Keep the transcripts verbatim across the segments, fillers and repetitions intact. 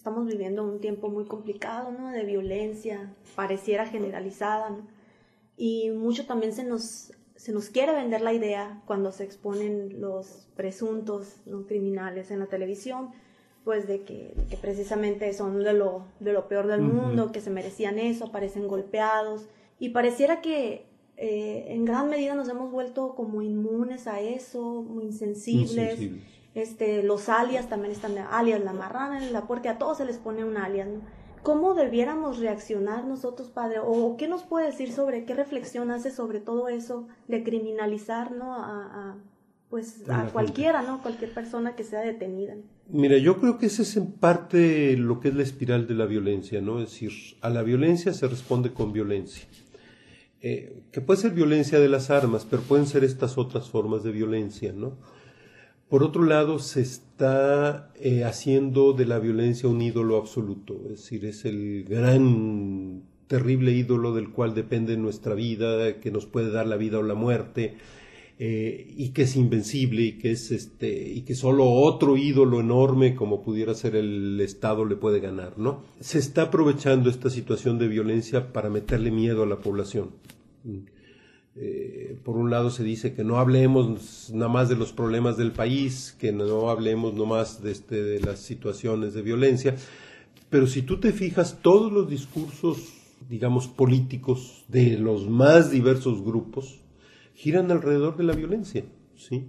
estamos viviendo un tiempo muy complicado, ¿no? De violencia, pareciera generalizada, ¿no? Y mucho también se nos, se nos quiere vender la idea cuando se exponen los presuntos, ¿no?, criminales en la televisión, pues de que, de que precisamente son de lo, de lo peor del uh-huh. mundo, que se merecían eso, aparecen golpeados, y pareciera que eh, en gran medida nos hemos vuelto como inmunes a eso, muy insensibles. Insensibles. Este, los alias también están, de alias, la marrana, la puerca, a todos se les pone un alias, ¿no? ¿Cómo debiéramos reaccionar nosotros, padre? ¿O qué nos puede decir sobre, qué reflexión hace sobre todo eso de criminalizar, ¿no?, a, a pues a cualquiera, ¿no?, cualquier persona que sea detenida? Mira, yo creo que ese es en parte lo que es la espiral de la violencia, ¿no? Es decir, a la violencia se responde con violencia. Eh, que puede ser violencia de las armas, pero pueden ser estas otras formas de violencia, ¿no? Por otro lado, se está eh, haciendo de la violencia un ídolo absoluto, es decir, es el gran, terrible ídolo del cual depende nuestra vida, que nos puede dar la vida o la muerte, eh, y que es invencible, y que es este, y que solo otro ídolo enorme como pudiera ser el Estado le puede ganar, ¿no? Se está aprovechando esta situación de violencia para meterle miedo a la población. Eh, por un lado se dice que no hablemos nada más de los problemas del país, que no hablemos nomás de, este, de las situaciones de violencia, pero si tú te fijas, todos los discursos, digamos, políticos de los más diversos grupos giran alrededor de la violencia, ¿sí?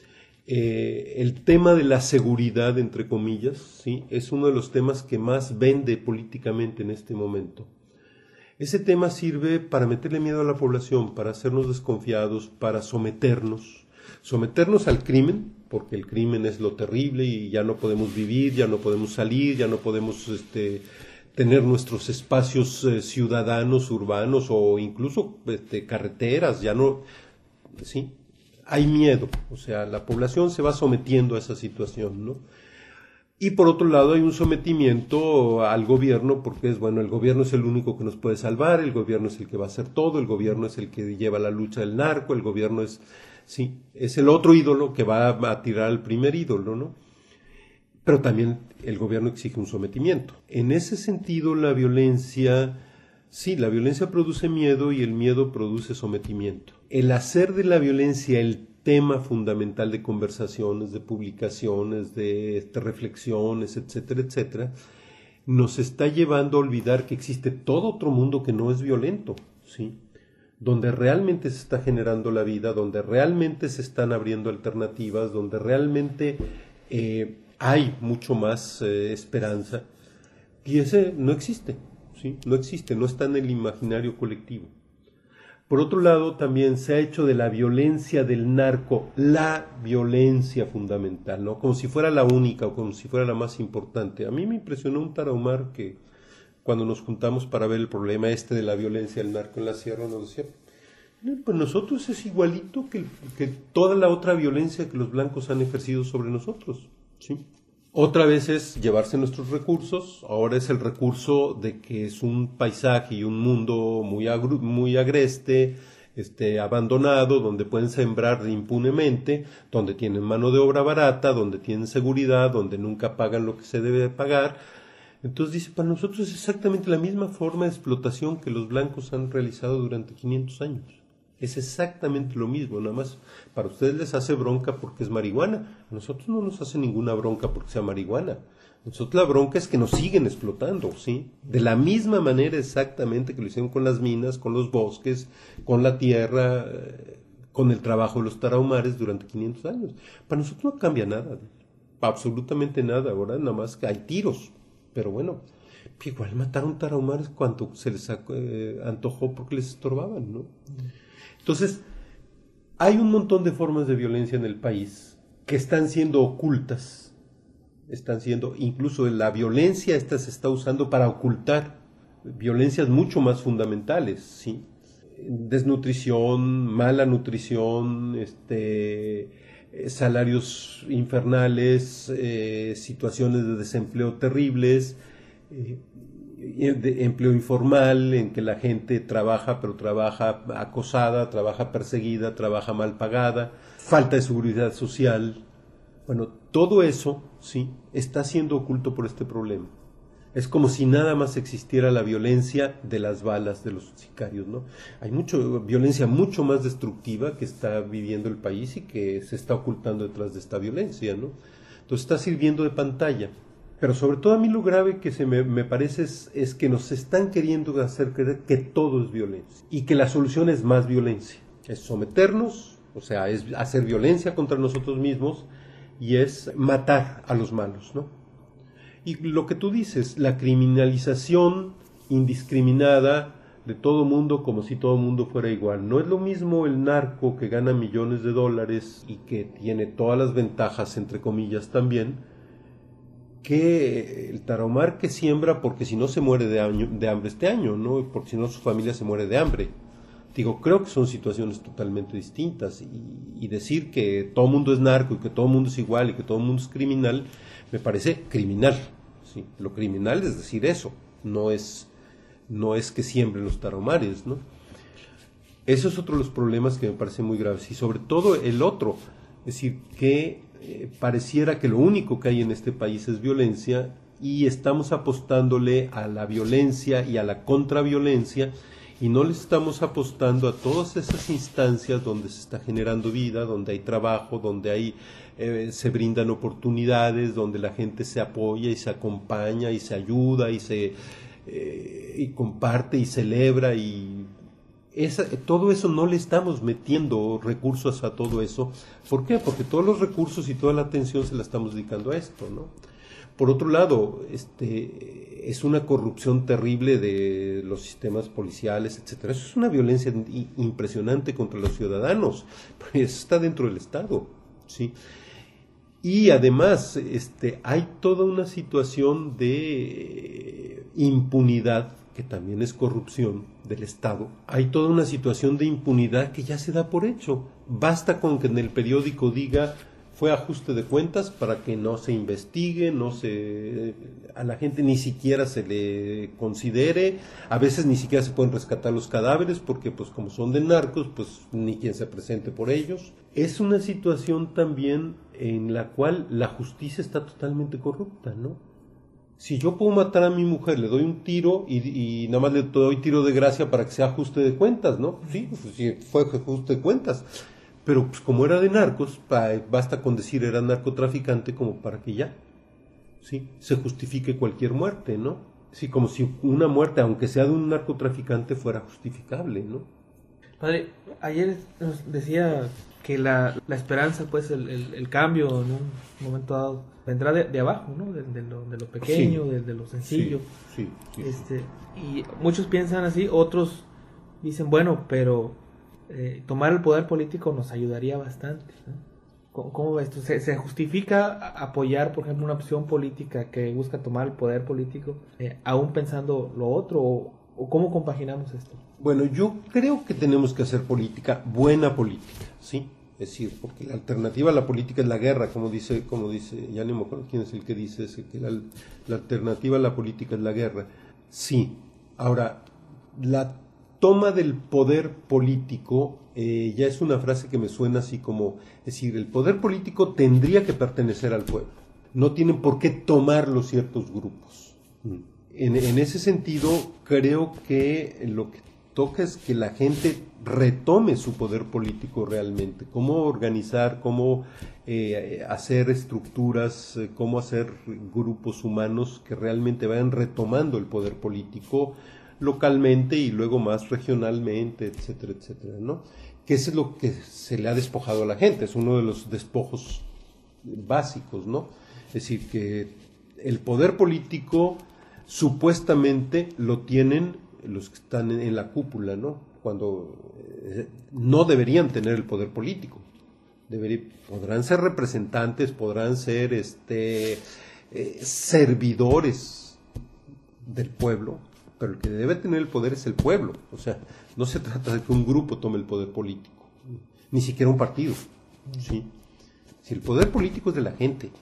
Eh, el tema de la seguridad, entre comillas, ¿sí?, es uno de los temas que más vende políticamente en este momento. Ese tema sirve para meterle miedo a la población, para hacernos desconfiados, para someternos, someternos al crimen, porque el crimen es lo terrible y ya no podemos vivir, ya no podemos salir, ya no podemos este, tener nuestros espacios eh, ciudadanos, urbanos o incluso este, carreteras, ya no, ¿sí? Hay miedo, o sea, la población se va sometiendo a esa situación, ¿no? Y por otro lado hay un sometimiento al gobierno, porque es, bueno, el gobierno es el único que nos puede salvar, el gobierno es el que va a hacer todo, el gobierno es el que lleva la lucha del narco, el gobierno es, sí, es el otro ídolo que va a tirar al primer ídolo, ¿no? Pero también el gobierno exige un sometimiento. En ese sentido, la violencia, sí, la violencia produce miedo y el miedo produce sometimiento. El hacer de la violencia el tema fundamental de conversaciones, de publicaciones, de, de reflexiones, etcétera, etcétera, nos está llevando a olvidar que existe todo otro mundo que no es violento, ¿sí? Donde realmente se está generando la vida, donde realmente se están abriendo alternativas, donde realmente eh, hay mucho más eh, esperanza, y ese no existe, ¿sí? No existe, no está en el imaginario colectivo. Por otro lado, también se ha hecho de la violencia del narco la violencia fundamental, ¿no? Como si fuera la única o como si fuera la más importante. A mí me impresionó un tarahumar que cuando nos juntamos para ver el problema este de la violencia del narco en la sierra nos decía, pues nosotros es igualito que, que toda la otra violencia que los blancos han ejercido sobre nosotros, ¿sí? Otra vez es llevarse nuestros recursos, ahora es el recurso de que es un paisaje y un mundo muy, agru- muy agreste, este, abandonado, donde pueden sembrar impunemente, donde tienen mano de obra barata, donde tienen seguridad, donde nunca pagan lo que se debe pagar. Entonces dice, para nosotros es exactamente la misma forma de explotación que los blancos han realizado durante quinientos años. Es exactamente lo mismo, nada más para ustedes les hace bronca porque es marihuana. A nosotros no nos hace ninguna bronca porque sea marihuana. A nosotros la bronca es que nos siguen explotando, ¿sí? De la misma manera exactamente que lo hicieron con las minas, con los bosques, con la tierra, con el trabajo de los tarahumares durante quinientos años. Para nosotros no cambia nada, absolutamente nada. Ahora nada más que hay tiros, pero bueno, igual mataron tarahumares cuando se les eh, antojó porque les estorbaban, ¿no? Entonces, hay un montón de formas de violencia en el país que están siendo ocultas, están siendo, incluso la violencia esta se está usando para ocultar violencias mucho más fundamentales, ¿sí? Desnutrición, mala nutrición, este, salarios infernales, eh, situaciones de desempleo terribles, eh, de empleo informal en que la gente trabaja pero trabaja acosada, trabaja perseguida, trabaja mal pagada, falta de seguridad social. Bueno, todo eso sí está siendo oculto por este problema. Es como si nada más existiera la violencia de las balas de los sicarios, ¿no? Hay mucho, violencia mucho más destructiva que está viviendo el país y que se está ocultando detrás de esta violencia, ¿no? Entonces está sirviendo de pantalla. Pero sobre todo a mí lo grave que se me, me parece es, es que nos están queriendo hacer creer que todo es violencia y que la solución es más violencia. Es someternos, o sea, es hacer violencia contra nosotros mismos y es matar a los malos, ¿no? Y lo que tú dices, la criminalización indiscriminada de todo mundo como si todo mundo fuera igual. No es lo mismo el narco que gana millones de dólares y que tiene todas las ventajas, entre comillas, también, que el tarahumar que siembra porque si no se muere de, año, de hambre este año, ¿no? Porque si no su familia se muere de hambre. Digo, creo que son situaciones totalmente distintas y, y decir que todo mundo es narco y que todo mundo es igual y que todo mundo es criminal, me parece criminal, ¿sí? Lo criminal es decir eso, no es, no es que siembren los tarahumares, ¿no? Eso es otro de los problemas que me parece muy graves y sobre todo el otro, es decir, que eh, pareciera que lo único que hay en este país es violencia y estamos apostándole a la violencia y a la contraviolencia y no le estamos apostando a todas esas instancias donde se está generando vida, donde hay trabajo, donde hay eh, se brindan oportunidades, donde la gente se apoya y se acompaña y se ayuda y se eh, y comparte y celebra y esa, todo eso no le estamos metiendo recursos a todo eso. ¿Por qué? Porque todos los recursos y toda la atención se la estamos dedicando a esto, ¿no? Por otro lado, este, es una corrupción terrible de los sistemas policiales, etcétera. Eso es una violencia impresionante contra los ciudadanos. Eso está dentro del Estado, ¿sí? Y además, este, hay toda una situación de impunidad, que también es corrupción del Estado. Hay toda una situación de impunidad que ya se da por hecho. Basta con que en el periódico diga fue ajuste de cuentas para que no se investigue, no se a la gente ni siquiera se le considere, a veces ni siquiera se pueden rescatar los cadáveres porque pues como son de narcos, pues ni quien se presente por ellos. Es una situación también en la cual la justicia está totalmente corrupta, ¿no? Si yo puedo matar a mi mujer, le doy un tiro y, y nada más le doy tiro de gracia para que sea ajuste de cuentas, ¿no? Sí, pues sí, fue ajuste de cuentas. Pero pues como era de narcos, basta con decir era narcotraficante como para que ya, ¿sí? Se justifique cualquier muerte, ¿no? Sí, como si una muerte, aunque sea de un narcotraficante, fuera justificable, ¿no? Padre, ayer nos decía que la, la esperanza, pues el, el, el cambio en un momento dado vendrá de, de abajo, ¿no? De, de, lo, de lo pequeño, sí, de, de lo sencillo. Sí, sí, sí, este, y muchos piensan así, otros dicen, bueno, pero eh, tomar el poder político nos ayudaría bastante, ¿no? ¿Cómo, cómo ves tú? ¿Se, ¿Se justifica apoyar, por ejemplo, una opción política que busca tomar el poder político, eh, aún pensando lo otro? O, ¿O cómo compaginamos esto? Bueno, yo creo que tenemos que hacer política, buena política, ¿sí? Es decir, porque la alternativa a la política es la guerra, como dice, como dice, ya no me acuerdo quién es el que dice ese, que la, la alternativa a la política es la guerra. Sí, ahora, la toma del poder político eh, ya es una frase que me suena así como, es decir, el poder político tendría que pertenecer al pueblo, no tienen por qué tomarlo ciertos grupos. En, en ese sentido, creo que lo que toca es que la gente retome su poder político realmente, cómo organizar, cómo eh, hacer estructuras, eh, cómo hacer grupos humanos que realmente vayan retomando el poder político localmente y luego más regionalmente, etcétera, etcétera, ¿no? Que eso es lo que se le ha despojado a la gente, es uno de los despojos básicos, ¿no? Es decir, que el poder político supuestamente lo tienen los que están en, en la cúpula, ¿no? Cuando eh, no deberían tener el poder político. Debería, podrán ser representantes, podrán ser este eh, servidores del pueblo, pero el que debe tener el poder es el pueblo. O sea, no se trata de que un grupo tome el poder político, ni siquiera un partido, ¿sí? Si el poder político es de la gente,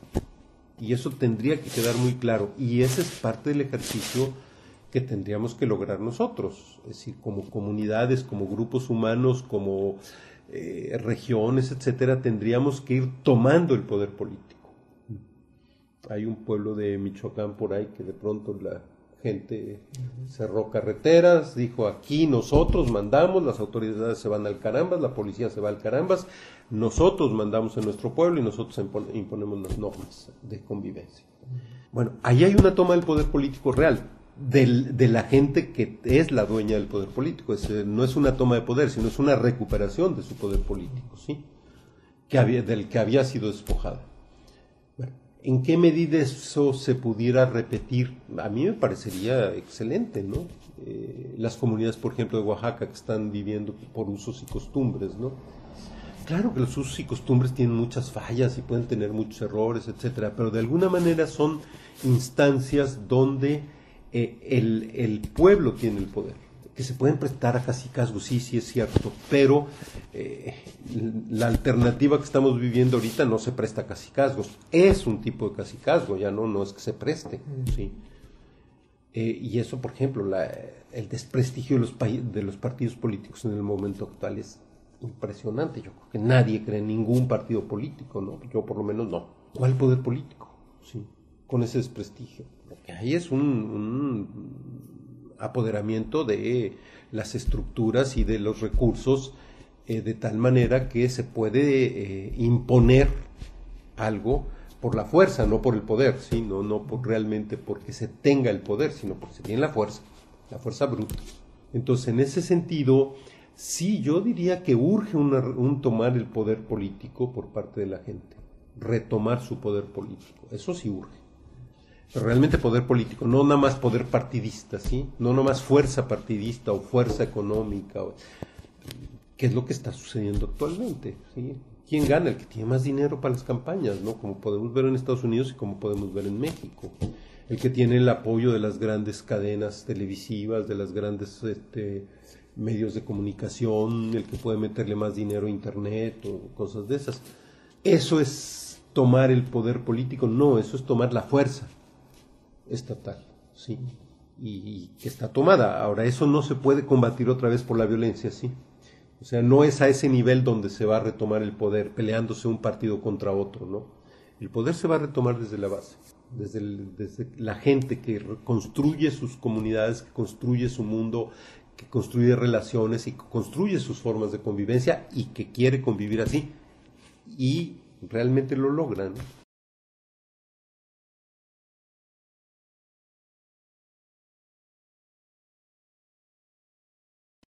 y eso tendría que quedar muy claro, y ese es parte del ejercicio que tendríamos que lograr nosotros, es decir, como comunidades, como grupos humanos, como eh, regiones, etcétera, tendríamos que ir tomando el poder político. Hay un pueblo de Michoacán por ahí que de pronto la gente cerró carreteras, dijo aquí nosotros mandamos, las autoridades se van al carambas, la policía se va al carambas, nosotros mandamos en nuestro pueblo y nosotros imponemos las normas de convivencia. Bueno, ahí hay una toma del poder político real, del, de la gente que es la dueña del poder político. Es, no es una toma de poder, sino es una recuperación de su poder político, ¿sí? Que había, del que había sido despojada. Bueno, ¿en qué medida eso se pudiera repetir? A mí me parecería excelente, ¿no? Eh, las comunidades, por ejemplo, de Oaxaca, que están viviendo por usos y costumbres, ¿no? Claro que los usos y costumbres tienen muchas fallas y pueden tener muchos errores, etcétera, pero de alguna manera son instancias donde eh, el, el pueblo tiene el poder, que se pueden prestar a cacicazgos, sí, sí es cierto, pero eh, la alternativa que estamos viviendo ahorita no se presta a cacicazgos, es un tipo de cacicazgo, ya no, no es que se preste, ¿sí? Eh, y eso, por ejemplo, la, el desprestigio de los, de los partidos políticos en el momento actual es impresionante. Yo creo que nadie cree en ningún partido político, ¿no? Yo por lo menos no. ¿Cuál poder político? Sí, con ese desprestigio. Lo que hay es un, un apoderamiento de las estructuras y de los recursos eh, de tal manera que se puede eh, imponer algo por la fuerza, no por el poder, ¿sí? No, no por realmente porque se tenga el poder, sino porque se tiene la fuerza, la fuerza bruta. Entonces, en ese sentido, sí, yo diría que urge una, un tomar el poder político por parte de la gente, retomar su poder político, eso sí urge. Pero realmente poder político, no nada más poder partidista, ¿sí? No nada más fuerza partidista o fuerza económica, o, que es lo que está sucediendo actualmente, ¿sí? ¿Quién gana? El que tiene más dinero para las campañas, ¿no? Como podemos ver en Estados Unidos y como podemos ver en México. El que tiene el apoyo de las grandes cadenas televisivas, de las grandes este, medios de comunicación, el que puede meterle más dinero a internet o cosas de esas. Eso es tomar el poder político, no, eso es tomar la fuerza estatal, ¿sí? Y, y que está tomada. Ahora, eso no se puede combatir otra vez por la violencia, ¿sí? O sea, no es a ese nivel donde se va a retomar el poder, peleándose un partido contra otro, ¿no? El poder se va a retomar desde la base, desde, el, desde la gente que construye sus comunidades, que construye su mundo, que construye relaciones y que construye sus formas de convivencia y que quiere convivir así. Y realmente lo logran, ¿no?